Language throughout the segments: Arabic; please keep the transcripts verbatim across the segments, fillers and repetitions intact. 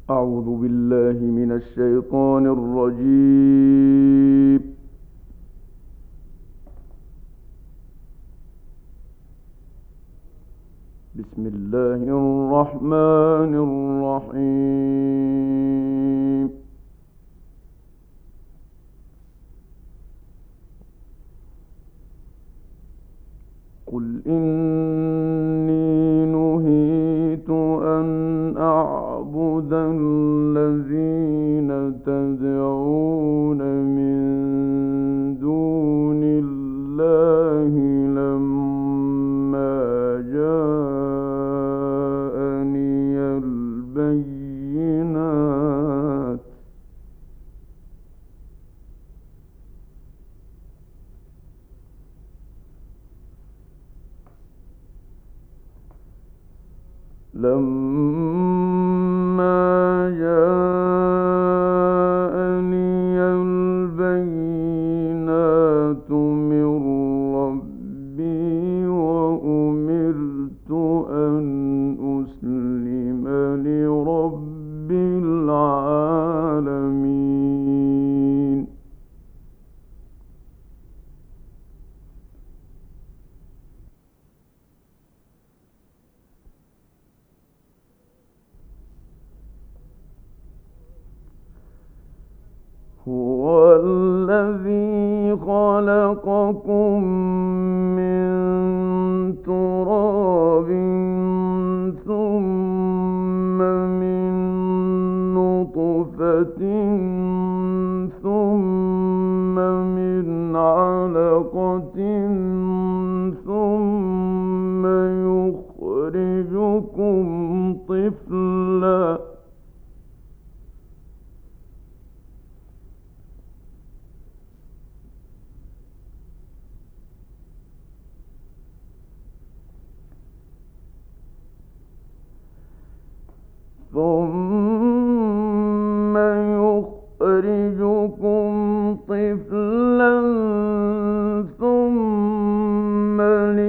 أعوذ بالله من الشيطان الرجيم. بسم الله الرحمن الرحيم. قل إني نهيت أن أعبد الذين تدعون من دون الله لما جاءني البينات لما جاءني البينات من ربي وأمرت أن أسلم لرب العالمين. هو الذي خلقكم من تراب ثم من نطفة ثم من علقة ثم يخرجكم طفلا ثم يخرجكم طفلا ثم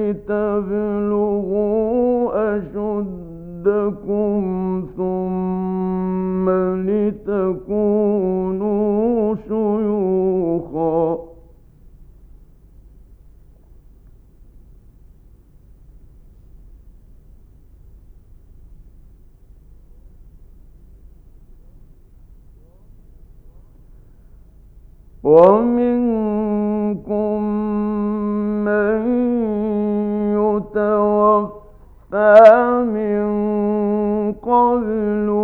لتبلغوا أشدكم ثم لتكونوا شيوخا ومنكم من يتوفى من قبل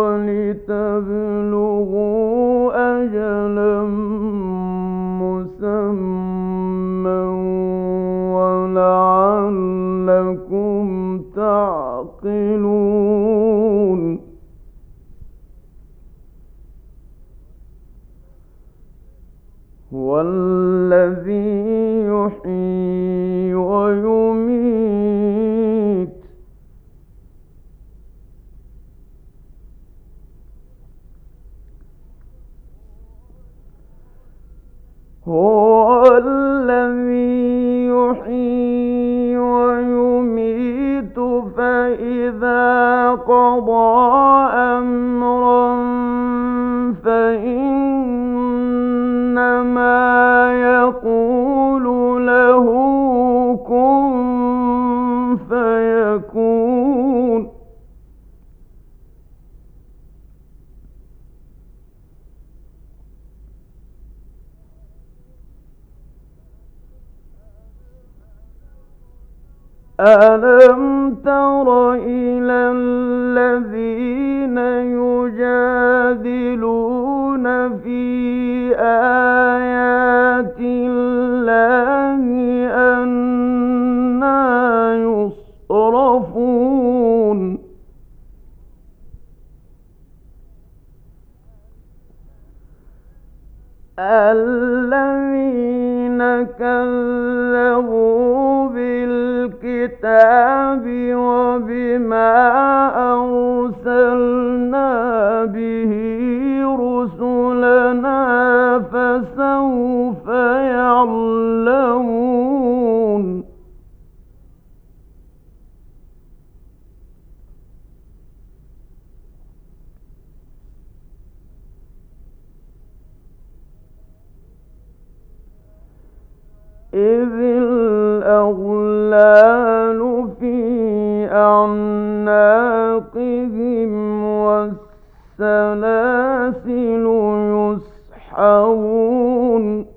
ولتبلغوا أجلا مسمى ولعلكم تعقلون. هو الذي يحيي ويميت هو الذي يحيي ويميت فإذا قضى أمرا فإنما يقول له كن فيكون. ألم تر إلى الذين يجادلون في آيات الله أنى يصرفون. الذين كذبوا بالكتاب وبما أرسلنا به رسلنا فسوف يعلمون. إذ الأغلال في أعناقهم والسلاسل يسحبون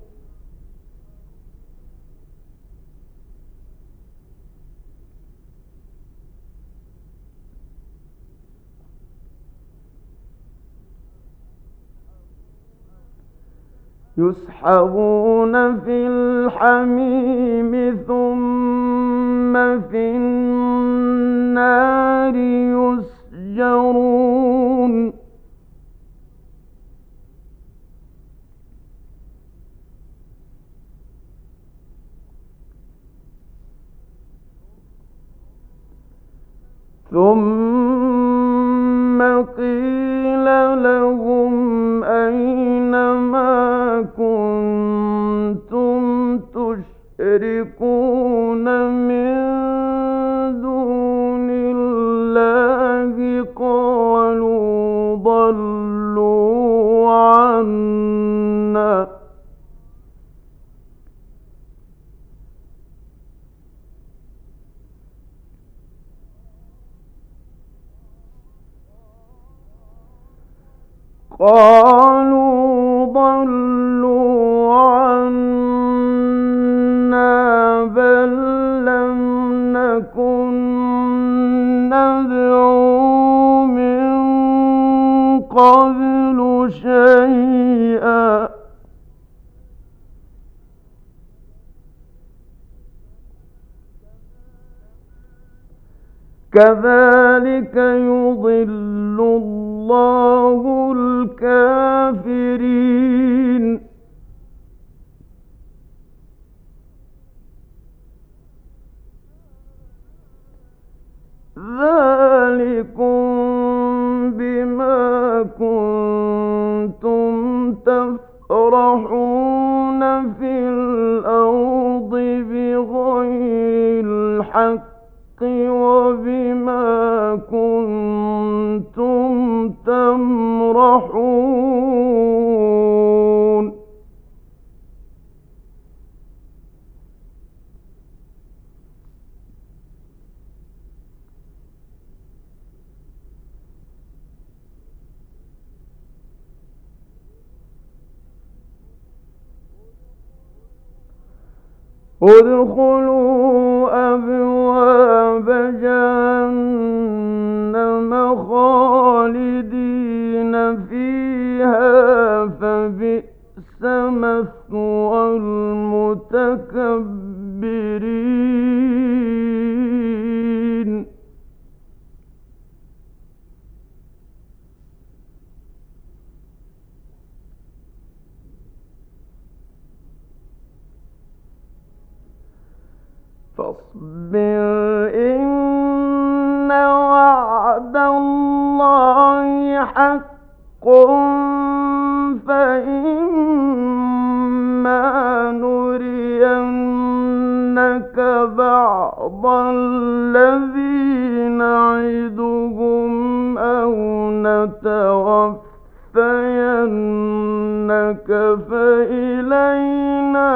يسحبون في الحميم ثم في النار يسجرون ثم قيل لهم أين ما كنتم تشركون من دون الله قالوا ضلوا عنا قالوا ضلوا عنا بل لم نكن ندعو من قبل شيئا كذلك يضل الله الكافرين ذلكم بما كنتم تفرحون في الأرض بغير الحق وبما كنتم تمرحون ادخلوا أبواب جهنم خالدين فيها فبئس مثوى المتكبرين فاصبر إن وعد الله حق فإما نرينك بعض الذي نعدهم أو نتوفينك فإلينا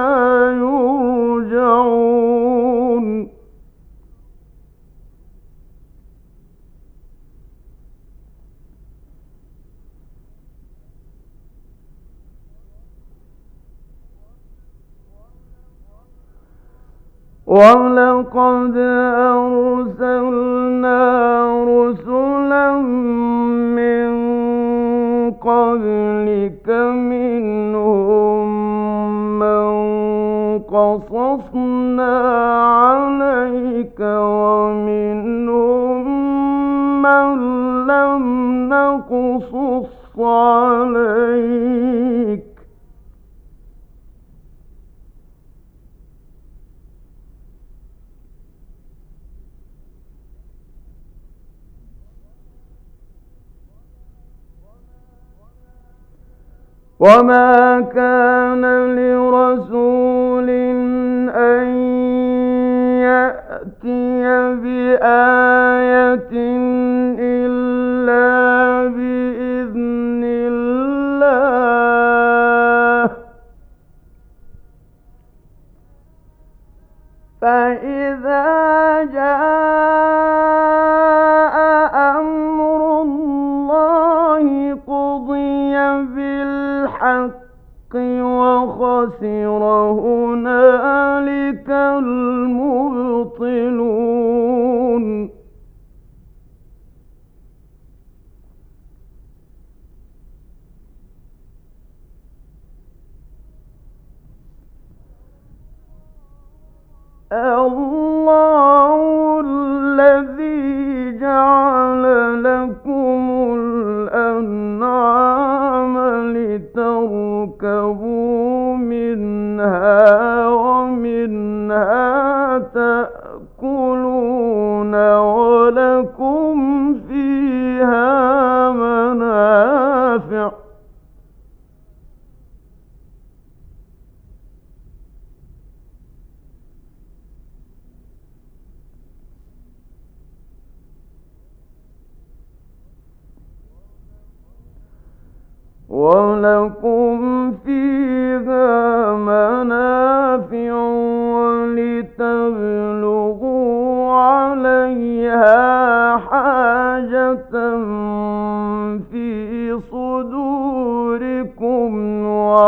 يرجعون ولقد أرسلنا رسلا من قبلك منهم من قصصنا عليك ومنهم من لم نقصص عليك وما كان لرسول أن يأتي بآية إلا بإذن الله خسر هنالك المبطلون الله الذي جعل لكم الأنعام لتركبوا منها ومنها تأكلون ولكم فيها منافع ولكم فيها منافع ولتبلغوا عليها حاجة في صدوركم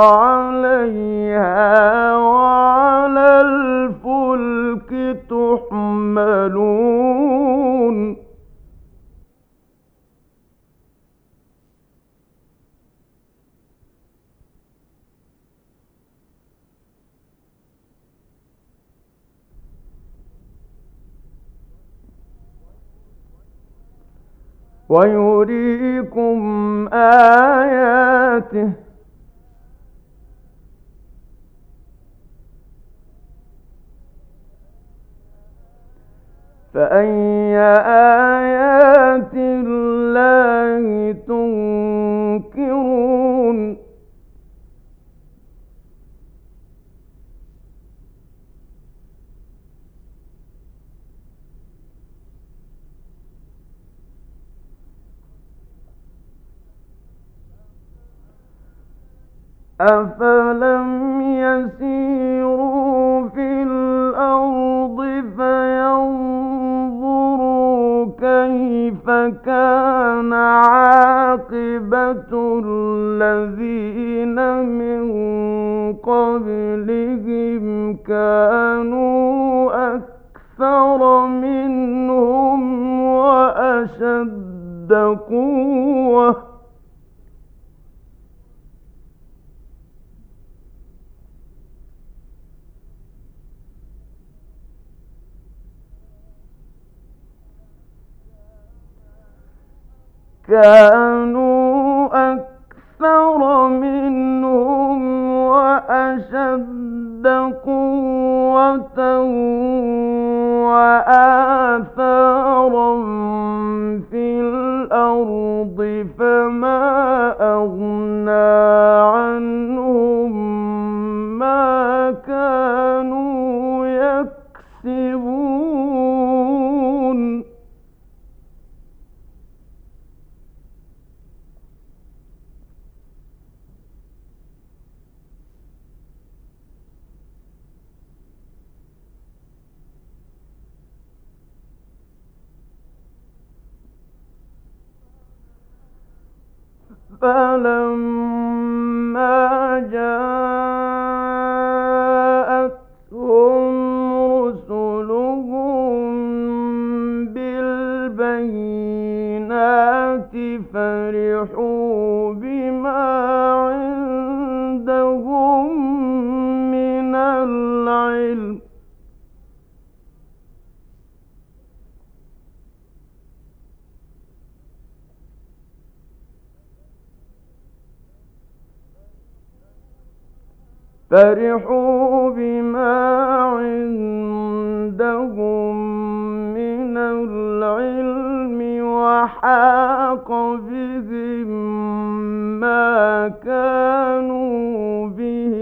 وعليها وعلى الفلك تحملون ويريكم آياته فأي آيات الله تنكرون أفلم يسيروا في الأرض فينظروا كيف كان عاقبة الذين من قبلهم كانوا أكثر منهم وأشد قوة كانوا أكثر منهم وأشد قوة وآثارا في الأرض فما أغنى عنهم ما كانوا يكسبون فلما جاءتهم رسلهم بالبينات فرحوا بما عندهم من العلم فرحوا بما عندهم من العلم وحاق بهم ما كانوا به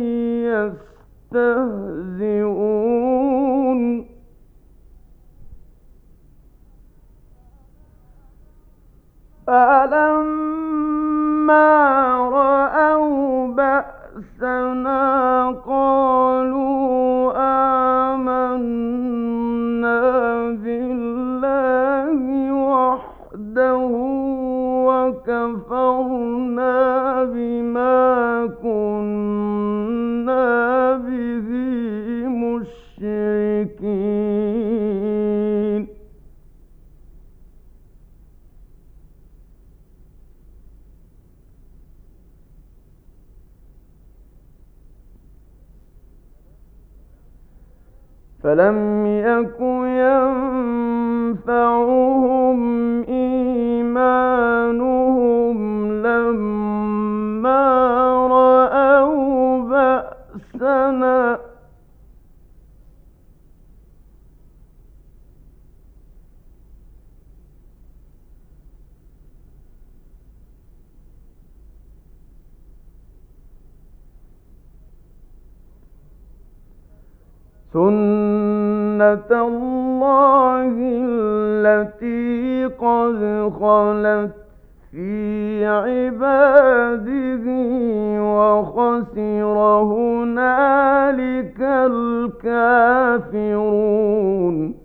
يستهزئون فلما رأوا بأسنا قالوا آمنا بالله وحده وكفرنا بما كنا فلم يك ينفعهم إيمانهم لما رأوا بأسنا سُنَّةَ اللَّهِ الَّتِي قَدْ خَلَتْ فِي عِبَادِهِ وَخَسِرَ هُنَالِكَ الْكَافِرُونَ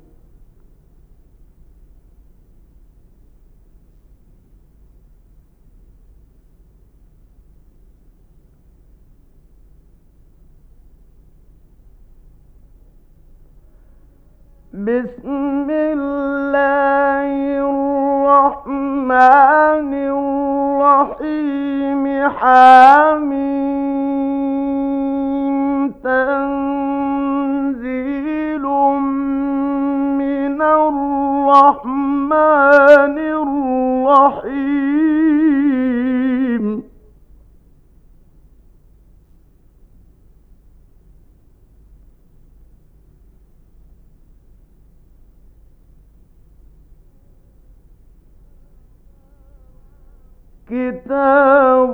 بسم الله الرحمن الرحيم حم تنزيل من الرحمن الرحيم كتاب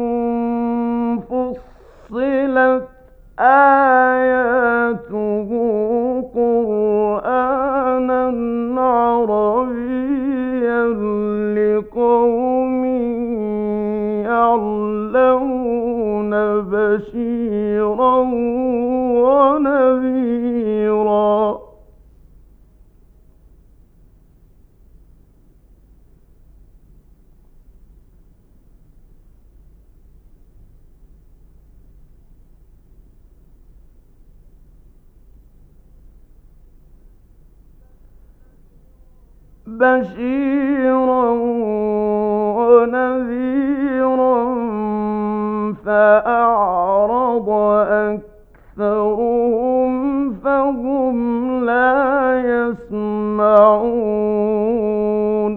فصلت آياته قرآنًا عربيًّا لقوم يعلمون بشيرًا ونذيرًا بشيرا ونذيرا فأعرض أكثرهم فهم لا يسمعون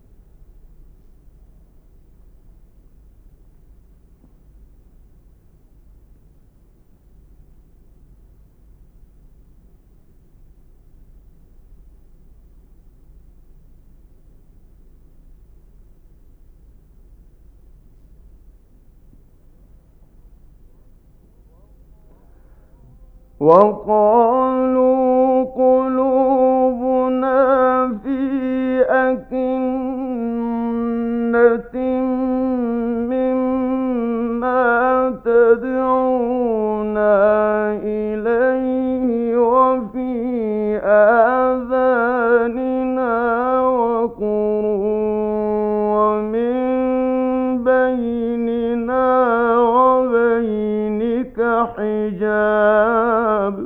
وقالوا قلوبنا في أكنة مما تدعونا إليه وفي آذاننا وقر ومن بيننا وبينك حجاب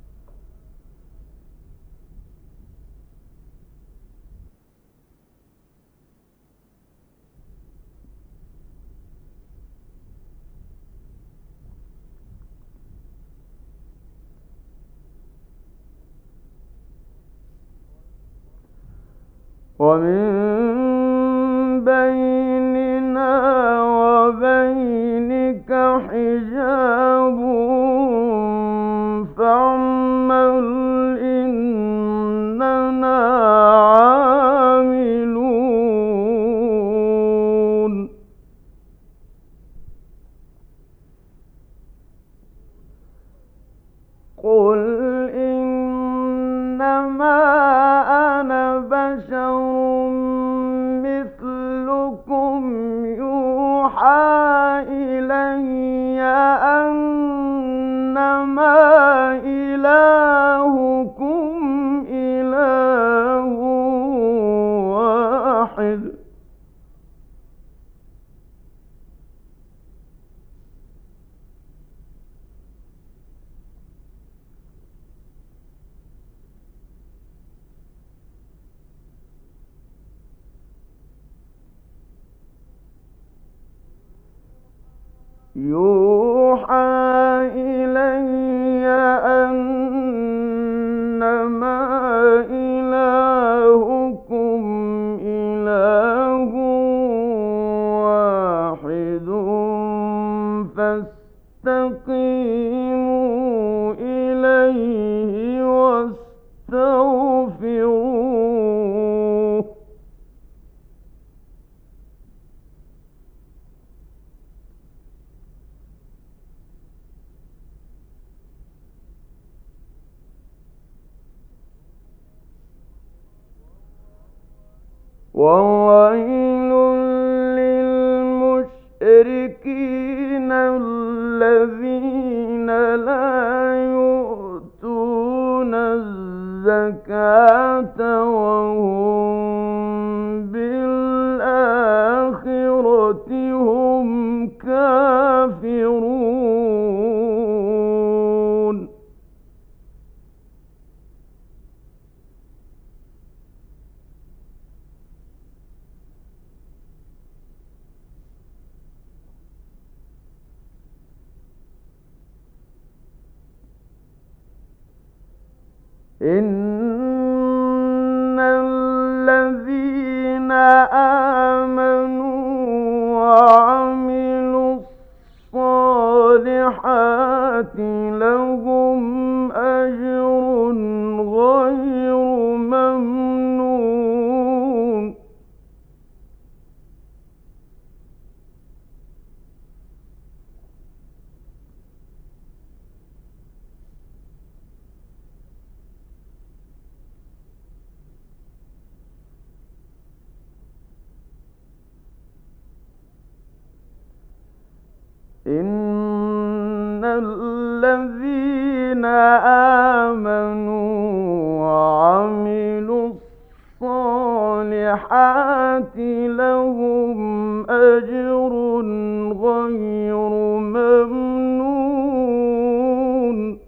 ومن بيننا وبينك حجاب فاعمل إننا عاملون قل إنما أنا بشر مثلكم يوحى إلي أنما إلهكم إله واحد يوحى إلي أنما وويل للمشركين الذين لا يؤتون الزكاة وهم بالآخرة هم كافرون. إن الذين آمنوا وعملوا الصالحات لهم أجر غير ممنون. إن الذين آمنوا وعملوا الصالحات لهم أجر غير ممنون.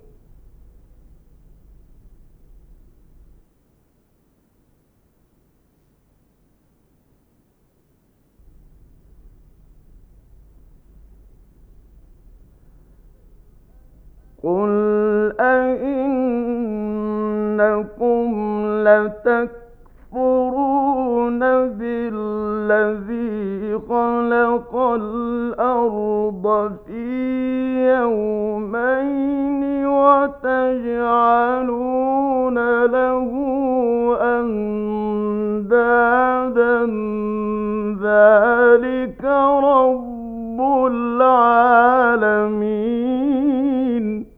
قل أئنكم لتكفرون بالذي خلق الأرض في يومين وتجعلون له أندادا ذلك رب العالمين.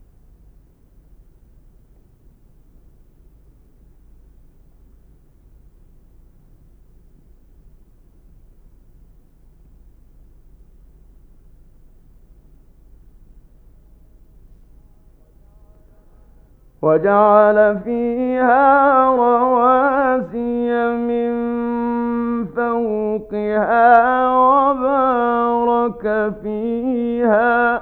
وجعل فيها رواسي من فوقها وبارك فيها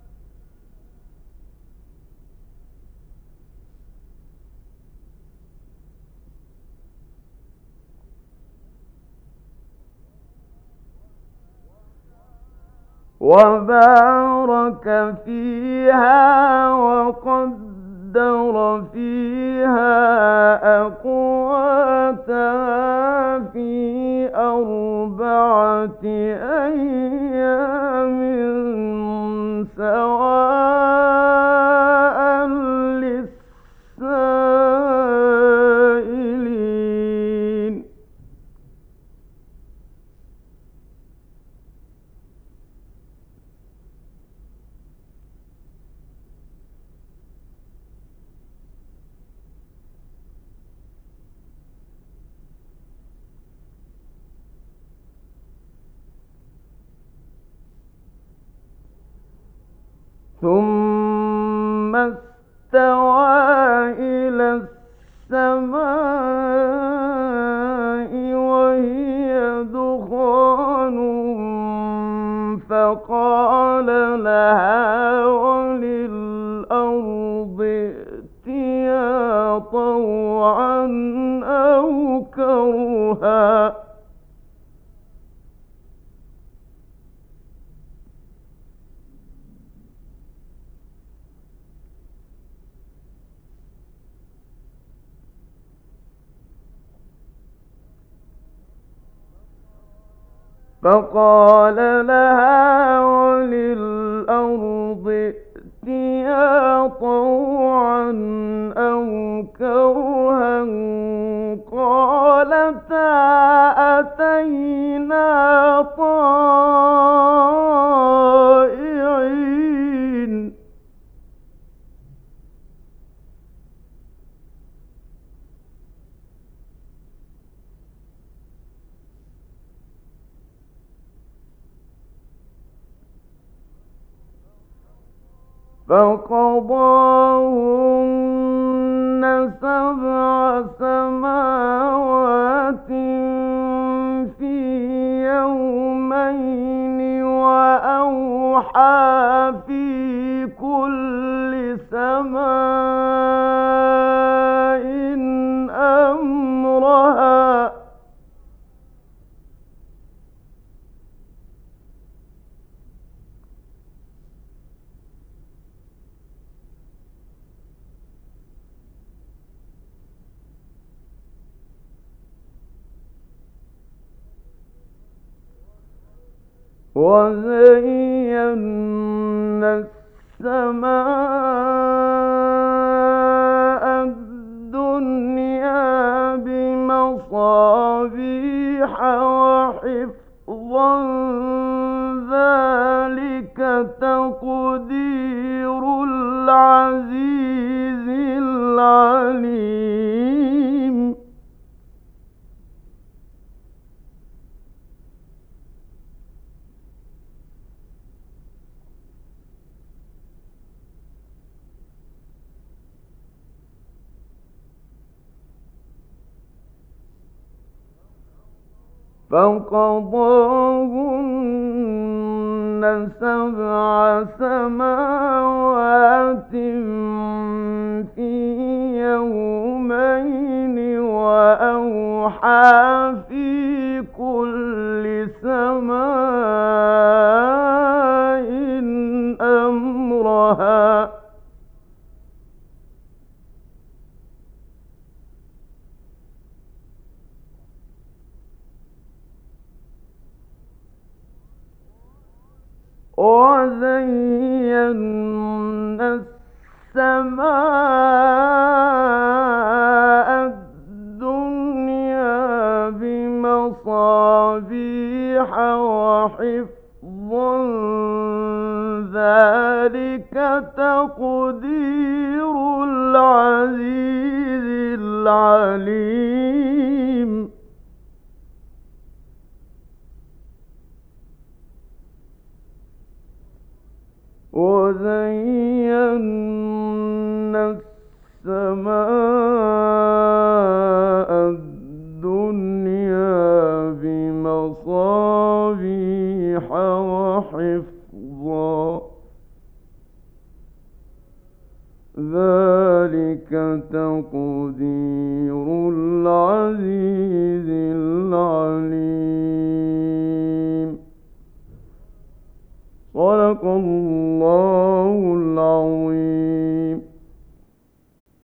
وبارك فيها وقدر فيها أقواتها في أربعة أيام سواء للسائلين. ثم استوى إلى السماء وهي دخان فقال لها وللأرض ائتيا طوعا أو كرها فقال لها وللأرض ائتيا طوعا أو كرها قالتا أتينا طائعين. فقضاهن سبع سماوات في يومين وأوحى في كل سماء أمرها وزينا السماء الدنيا بمصابيح وحفظا ذلك تقدير العزيز العليم فقضاهن سبع سماوات في يومين وأوحى في كل سماء أمرها وزينا السماء الدنيا بمصابيح وحفظا ذلك تقدير العزيز العليم وزينا السماء الدنيا بمصابيح وحفظا ذلك تقدير العزيز العليم صدق الله العظيم.